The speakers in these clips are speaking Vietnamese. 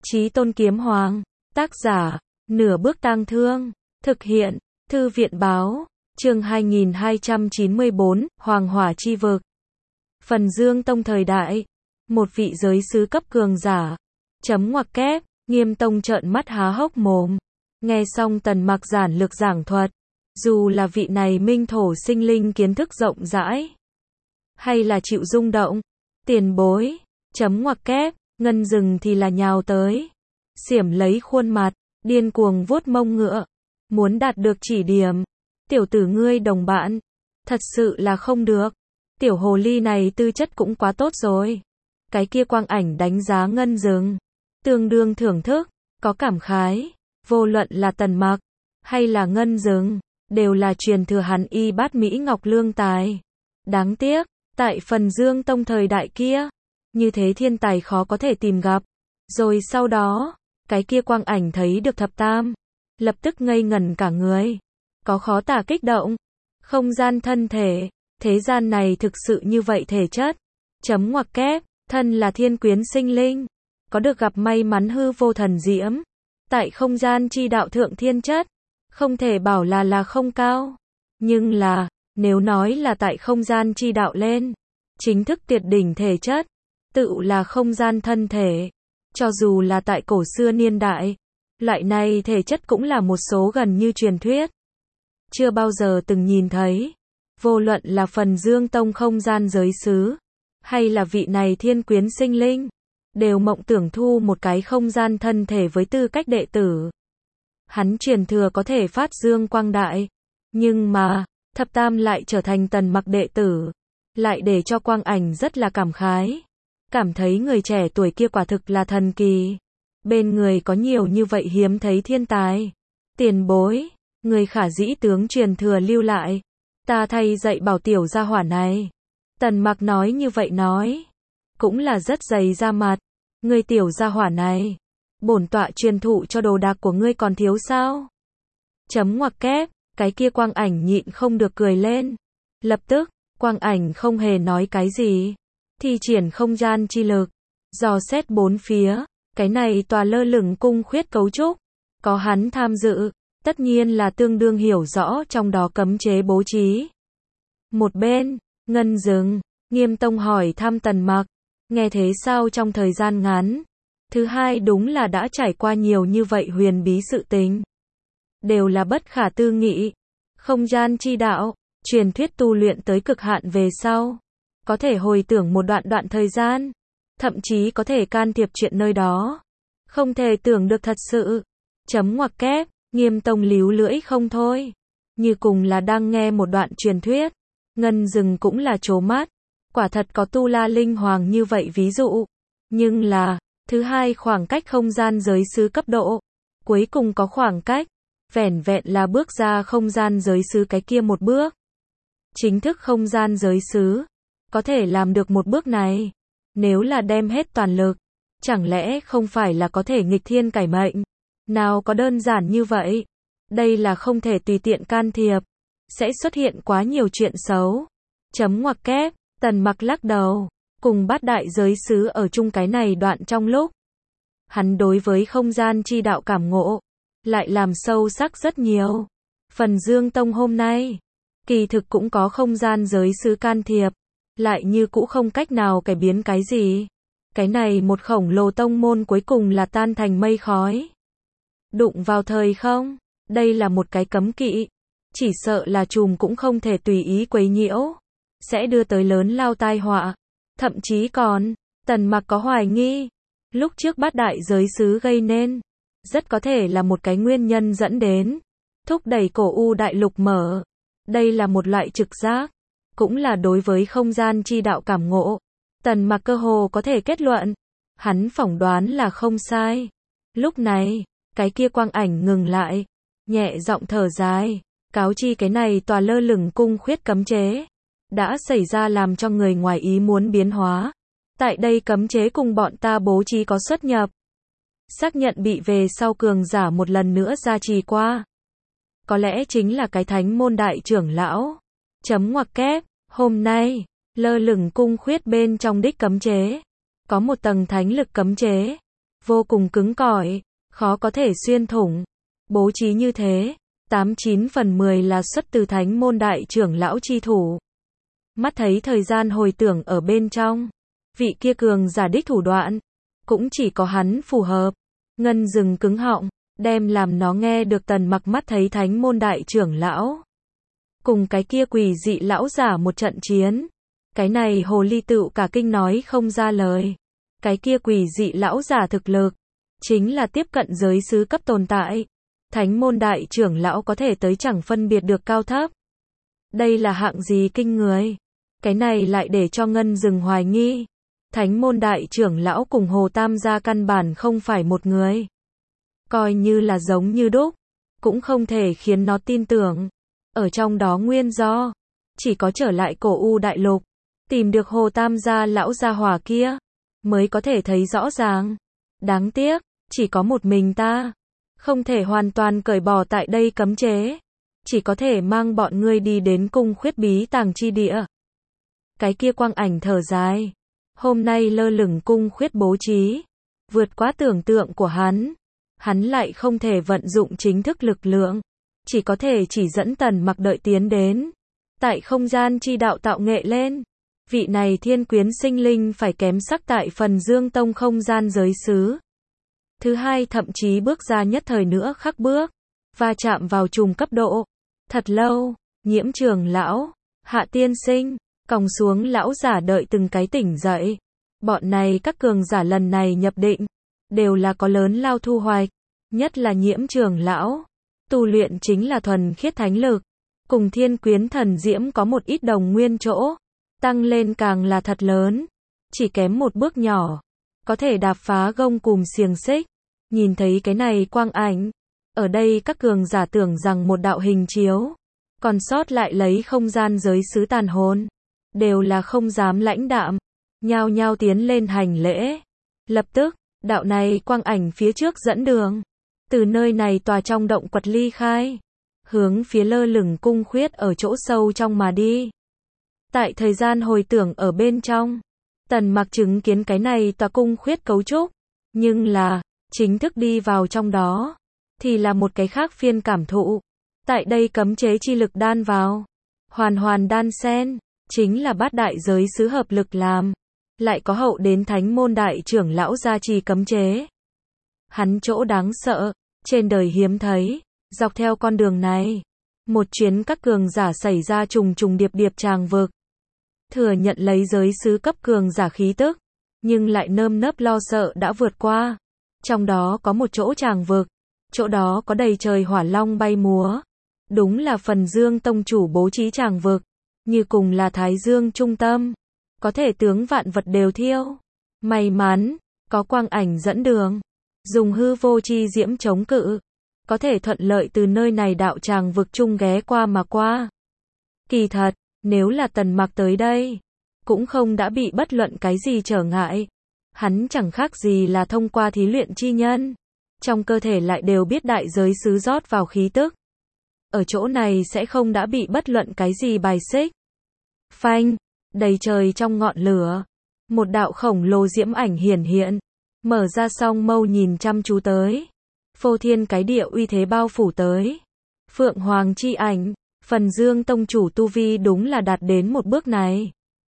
Chí Tôn Kiếm Hoàng. Tác giả, Nửa Bước Tang Thương. Thực hiện, Thư viện Báo. Chương 2294, Hoàng Hỏa Chi Vực. Phần Dương Tông thời đại. Một vị giới sứ cấp cường giả. Chấm ngoặc kép, Nghiêm Tông trợn mắt há hốc mồm. Nghe xong Tần Mặc giản lược giảng thuật. Dù là vị này minh thổ sinh linh kiến thức rộng rãi, hay là chịu rung động, tiền bối, chấm ngoặc kép, ngân rừng thì là nhào tới. Xiểm lấy khuôn mặt, điên cuồng vuốt mông ngựa. Muốn đạt được chỉ điểm. Tiểu tử ngươi đồng bạn. Thật sự là không được. Tiểu hồ ly này tư chất cũng quá tốt rồi. Cái kia Quang Ảnh đánh giá ngân rừng. Tương đương thưởng thức, có cảm khái. Vô luận là Tần Mặc, hay là ngân rừng, đều là truyền thừa hắn y bát Mỹ Ngọc lương tài. Đáng tiếc, tại Phần Dương Tông thời đại kia, như thế thiên tài khó có thể tìm gặp. Rồi sau đó, cái kia Quang Ảnh thấy được thập tam, lập tức ngây ngẩn cả người. Có khó tả kích động. Không gian thân thể, thế gian này thực sự như vậy thể chất. Chấm ngoặc kép, thân là thiên quyến sinh linh, có được gặp may mắn hư vô thần diễm. Tại không gian chi đạo thượng thiên chất, không thể bảo là không cao. Nhưng là, nếu nói là tại không gian chi đạo lên, chính thức tuyệt đỉnh thể chất, tự là không gian thân thể. Cho dù là tại cổ xưa niên đại, loại này thể chất cũng là một số gần như truyền thuyết. Chưa bao giờ từng nhìn thấy. Vô luận là Phần Dương Tông không gian giới sứ, hay là vị này thiên quyến sinh linh, đều mộng tưởng thu một cái không gian thân thể với tư cách đệ tử. Hắn truyền thừa có thể phát dương quang đại, nhưng mà, thập tam lại trở thành Tần Mặc đệ tử, lại để cho Quang Ảnh rất là cảm khái. Cảm thấy người trẻ tuổi kia quả thực là thần kỳ. Bên người có nhiều như vậy hiếm thấy thiên tài. Tiền bối, người khả dĩ tướng truyền thừa lưu lại. Ta thay dạy bảo tiểu gia hỏa này. Tần Mặc nói như vậy nói, cũng là rất dày ra mặt. Người tiểu gia hỏa này, bổn tọa truyền thụ cho đồ đạc của ngươi còn thiếu sao? Chấm ngoặc kép, cái kia Quang Ảnh nhịn không được cười lên. Lập tức, Quang Ảnh không hề nói cái gì, thi triển không gian chi lực, dò xét bốn phía. Cái này tòa lơ lửng cung khuyết cấu trúc, có hắn tham dự, tất nhiên là tương đương hiểu rõ trong đó cấm chế bố trí. Một bên, ngân rừng, Nghiêm Tông hỏi thăm Tần Mặc, nghe thế sao trong thời gian ngắn. Thứ hai đúng là đã trải qua nhiều như vậy huyền bí sự tình. Đều là bất khả tư nghị. Không gian chi đạo, truyền thuyết tu luyện tới cực hạn về sau. Có thể hồi tưởng một đoạn thời gian. Thậm chí có thể can thiệp chuyện nơi đó. Không thể tưởng được thật sự. Chấm ngoặc kép, Nghiêm Tông líu lưỡi không thôi. Như cùng là đang nghe một đoạn truyền thuyết. Ngân rừng cũng là trố mắt. Quả thật có tu la linh hoàng như vậy ví dụ. Nhưng là, thứ hai khoảng cách không gian giới sứ cấp độ. Cuối cùng có khoảng cách. Vẻn vẹn là bước ra không gian giới sứ cái kia một bước. Chính thức không gian giới sứ. Có thể làm được một bước này. Nếu là đem hết toàn lực, chẳng lẽ không phải là có thể nghịch thiên cải mệnh? Nào có đơn giản như vậy. Đây là không thể tùy tiện can thiệp. Sẽ xuất hiện quá nhiều chuyện xấu. Chấm ngoặc kép, Tần Mặc lắc đầu. Cùng bát đại giới sứ ở chung cái này đoạn trong lúc. Hắn đối với không gian chi đạo cảm ngộ, lại làm sâu sắc rất nhiều. Phần Dương Tông hôm nay, kỳ thực cũng có không gian giới sứ can thiệp. Lại như cũ không cách nào cải biến cái gì. Cái này một khổng lồ tông môn cuối cùng là tan thành mây khói. Đụng vào thời không, đây là một cái cấm kỵ. Chỉ sợ là trùm cũng không thể tùy ý quấy nhiễu. Sẽ đưa tới lớn lao tai họa. Thậm chí còn, Tần Mặc có hoài nghi. Lúc trước bát đại giới sứ gây nên, rất có thể là một cái nguyên nhân dẫn đến thúc đẩy cổ u đại lục mở. Đây là một loại trực giác. Cũng là đối với không gian chi đạo cảm ngộ. Tần Mặc cơ hồ có thể kết luận. Hắn phỏng đoán là không sai. Lúc này, cái kia Quang Ảnh ngừng lại. Nhẹ giọng thở dài. Cáo chi cái này tòa lơ lửng cung khuyết cấm chế. Đã xảy ra làm cho người ngoài ý muốn biến hóa. Tại đây cấm chế cùng bọn ta bố trí có xuất nhập. Xác nhận bị về sau cường giả một lần nữa gia trì qua. Có lẽ chính là cái thánh môn đại trưởng lão. Chấm ngoặc kép, hôm nay, lơ lửng cung khuyết bên trong đích cấm chế. Có một tầng thánh lực cấm chế. vô cùng cứng cỏi, khó có thể xuyên thủng. Bố trí như thế, 89 phần 10 là xuất từ thánh môn đại trưởng lão chi thủ. Mắt thấy thời gian hồi tưởng ở bên trong, vị kia cường giả đích thủ đoạn, cũng chỉ có hắn phù hợp. Ngân dừng cứng họng, đem làm nó nghe được Tần Mặc mắt thấy thánh môn đại trưởng lão cùng cái kia quỷ dị lão giả một trận chiến. Cái này hồ ly tựu cả kinh nói không ra lời. Cái kia quỷ dị lão giả thực lực, chính là tiếp cận giới sứ cấp tồn tại. Thánh môn đại trưởng lão có thể tới chẳng phân biệt được cao thấp. Đây là hạng gì kinh người. Cái này lại để cho Ngân dừng hoài nghi. Thánh môn đại trưởng lão cùng Hồ Tam gia căn bản không phải một người. Coi như là giống như đúc, cũng không thể khiến nó tin tưởng. Ở trong đó nguyên do, chỉ có trở lại cổ U đại lục, tìm được Hồ Tam gia lão gia hỏa kia, mới có thể thấy rõ ràng. Đáng tiếc, chỉ có một mình ta, không thể hoàn toàn cởi bỏ tại đây cấm chế, chỉ có thể mang bọn ngươi đi đến cung khuyết bí tàng chi địa. Cái kia quang ảnh thở dài, hôm nay lơ lửng cung khuyết bố trí, vượt quá tưởng tượng của hắn lại không thể vận dụng chính thức lực lượng, chỉ có thể chỉ dẫn Tần Mặc đợi tiến đến, tại không gian chi đạo tạo nghệ lên. Vị này thiên quyến sinh linh phải kém sắc tại Phần Dương Tông không gian giới xứ. Thứ hai thậm chí bước ra nhất thời nữa khắc bước, và chạm vào trùng cấp độ. Thật lâu, Nhiễm trưởng lão, Hạ tiên sinh, còng xuống lão giả đợi từng cái tỉnh dậy. Bọn này các cường giả lần này nhập định, đều là có lớn lao thu hoạch, nhất là Nhiễm trưởng lão. Tu luyện chính là thuần khiết thánh lực, cùng thiên quyến thần diễm có một ít đồng nguyên chỗ, tăng lên càng là thật lớn, chỉ kém một bước nhỏ, có thể đạp phá gông cùm xiềng xích. Nhìn thấy cái này quang ảnh, ở đây các cường giả tưởng rằng một đạo hình chiếu, còn sót lại lấy không gian giới xứ tàn hồn, đều là không dám lãnh đạm, nhao nhao tiến lên hành lễ. Lập tức, đạo này quang ảnh phía trước dẫn đường, từ nơi này tòa trong động quật ly khai, hướng phía lơ lửng cung khuyết ở chỗ sâu trong mà đi. Tại thời gian hồi tưởng ở bên trong, Tần Mặc chứng kiến cái này tòa cung khuyết cấu trúc, nhưng là, chính thức đi vào trong đó, thì là một cái khác phiên cảm thụ. Tại đây cấm chế chi lực đan vào, hoàn đan xen, chính là bát đại giới xứ hợp lực làm, lại có hậu đến thánh môn đại trưởng lão gia trì cấm chế. Hắn chỗ đáng sợ, trên đời hiếm thấy, dọc theo con đường này, một chuyến các cường giả xảy ra trùng trùng điệp điệp tràng vực. Thừa nhận lấy giới xứ cấp cường giả khí tức, nhưng lại nơm nớp lo sợ đã vượt qua. Trong đó có một chỗ tràng vực, chỗ đó có đầy trời hỏa long bay múa. Đúng là Phần Dương Tông chủ bố trí tràng vực, như cùng là Thái Dương trung tâm, có thể tướng vạn vật đều thiêu. May mắn, có quang ảnh dẫn đường, dùng hư vô chi diễm chống cự, có thể thuận lợi từ nơi này đạo tràng vực chung ghé qua mà qua. Kỳ thật, nếu là Tần Mặc tới đây, cũng không đã bị bất luận cái gì trở ngại. Hắn chẳng khác gì là thông qua thí luyện chi nhân, trong cơ thể lại đều biết đại giới xứ rót vào khí tức. Ở chỗ này sẽ không đã bị bất luận cái gì bài xích. Phanh, đầy trời trong ngọn lửa, một đạo khổng lồ diễm ảnh hiển hiện, mở ra song mâu nhìn chăm chú tới. Phô thiên cái địa uy thế bao phủ tới. Phượng Hoàng chi ảnh, Phần Dương Tông chủ tu vi đúng là đạt đến một bước này.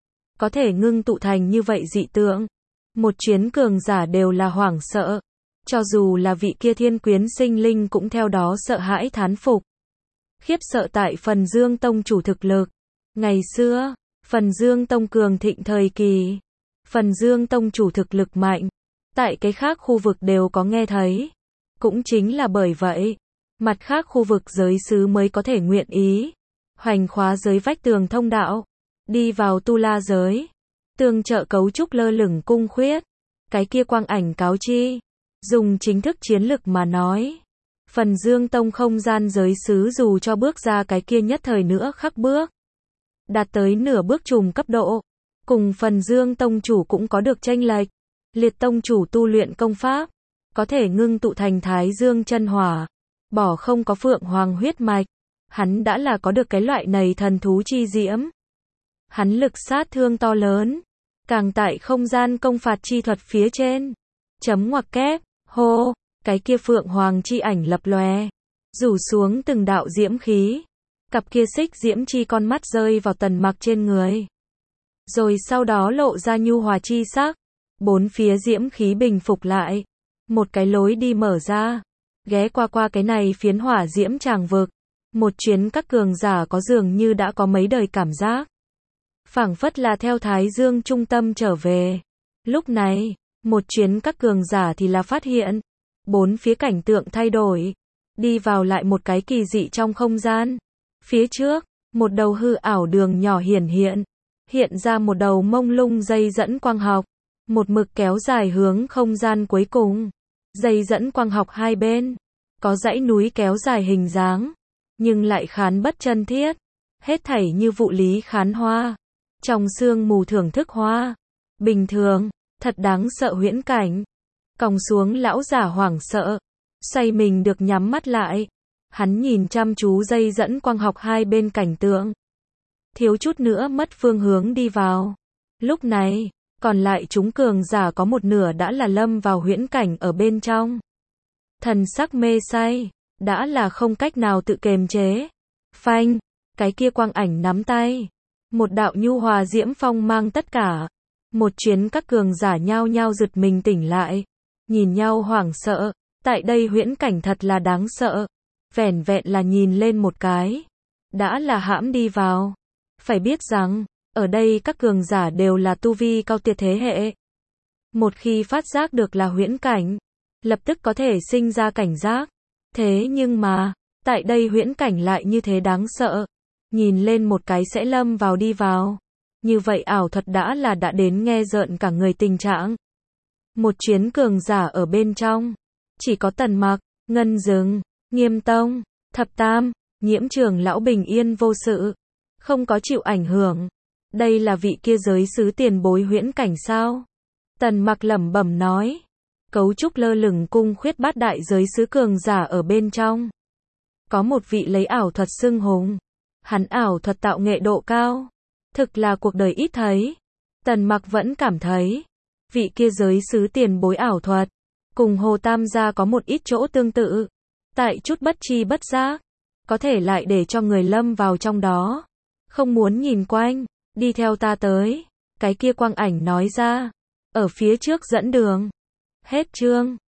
Có thể ngưng tụ thành như vậy dị tượng. Một chuyến cường giả đều là hoảng sợ. Cho dù là vị kia thiên quyến sinh linh cũng theo đó sợ hãi thán phục. Khiếp sợ tại Phần Dương Tông chủ thực lực. Ngày xưa, Phần Dương Tông cường thịnh thời kỳ, Phần Dương Tông chủ thực lực mạnh, tại cái khác khu vực đều có nghe thấy. Cũng chính là bởi vậy, mặt khác khu vực giới xứ mới có thể nguyện ý hoành khóa giới vách tường thông đạo, đi vào tu la giới, tương trợ cấu trúc lơ lửng cung khuyết. Cái kia quang ảnh cáo chi, dùng chính thức chiến lực mà nói, Phần Dương Tông không gian giới xứ dù cho bước ra cái kia nhất thời nữa khắc bước, đạt tới nửa bước trùng cấp độ, cùng Phần Dương Tông chủ cũng có được chênh lệch. Liệt Tông chủ tu luyện công pháp, có thể ngưng tụ thành Thái Dương chân hỏa, bỏ không có Phượng Hoàng huyết mạch, hắn đã là có được cái loại này thần thú chi diễm. Hắn lực sát thương to lớn, càng tại không gian công phạt chi thuật phía trên. Chấm ngoặc kép. Hô, cái kia phượng hoàng chi ảnh lập lòe, rủ xuống từng đạo diễm khí. Cặp kia xích diễm chi con mắt rơi vào Tần Mặc trên người. Rồi sau đó lộ ra nhu hòa chi sắc. Bốn phía diễm khí bình phục lại. Một cái lối đi mở ra. Ghé qua cái này phiến hỏa diễm tràng vực. Một chuyến các cường giả có dường như đã có mấy đời cảm giác. Phảng phất là theo Thái Dương trung tâm trở về. Lúc này, một chuyến các cường giả thì là phát hiện. Bốn phía cảnh tượng thay đổi. Đi vào lại một cái kỳ dị trong không gian. Phía trước, một đầu hư ảo đường nhỏ hiển hiện. Hiện ra một đầu mông lung dây dẫn quang học. Một mực kéo dài hướng không gian cuối cùng. Dây dẫn quang học hai bên. Có dãy núi kéo dài hình dáng. Nhưng lại khán bất chân thiết. Hết thảy như vụ lý khán hoa. Trong sương mù thưởng thức hoa. Bình thường, thật đáng sợ huyễn cảnh. Còng xuống lão giả hoảng sợ. Xoay mình được nhắm mắt lại. Hắn nhìn chăm chú dây dẫn quang học hai bên cảnh tượng. Thiếu chút nữa mất phương hướng đi vào. Lúc này, còn lại chúng cường giả có một nửa đã là lâm vào huyễn cảnh ở bên trong. Thần sắc mê say, đã là không cách nào tự kiềm chế. Phanh, cái kia quang ảnh nắm tay. Một đạo nhu hòa diễm phong mang tất cả. Một chuyến các cường giả nhao nhao giật mình tỉnh lại. Nhìn nhau hoảng sợ. Tại đây huyễn cảnh thật là đáng sợ. Vẻn vẹn là nhìn lên một cái. Đã là hãm đi vào. Phải biết rằng, ở đây các cường giả đều là tu vi cao tuyệt thế hệ. Một khi phát giác được là huyễn cảnh, lập tức có thể sinh ra cảnh giác. Thế nhưng mà, tại đây huyễn cảnh lại như thế đáng sợ. Nhìn lên một cái sẽ lâm vào đi vào. Như vậy ảo thuật đã đến nghe rợn cả người tình trạng. Một chuyến cường giả ở bên trong. Chỉ có Tần Mặc, Ngân Dừng, Nghiêm Tông, Thập Tam, Nhiễm Trường lão bình yên vô sự. Không có chịu ảnh hưởng. Đây là vị kia giới sứ tiền bối huyễn cảnh sao? Tần Mặc lẩm bẩm nói. Cấu trúc lơ lửng cung khuyết bát đại giới sứ cường giả ở bên trong. Có một vị lấy ảo thuật xưng hùng. Hắn ảo thuật tạo nghệ độ cao. Thực là cuộc đời ít thấy. Tần Mặc vẫn cảm thấy. Vị kia giới sứ tiền bối ảo thuật. Cùng Hồ Tam gia có một ít chỗ tương tự. Tại chút bất chi bất giác. Có thể lại để cho người lâm vào trong đó. Không muốn nhìn quanh. Đi theo ta tới. Cái kia quang ảnh nói ra. Ở phía trước dẫn đường. Hết chương.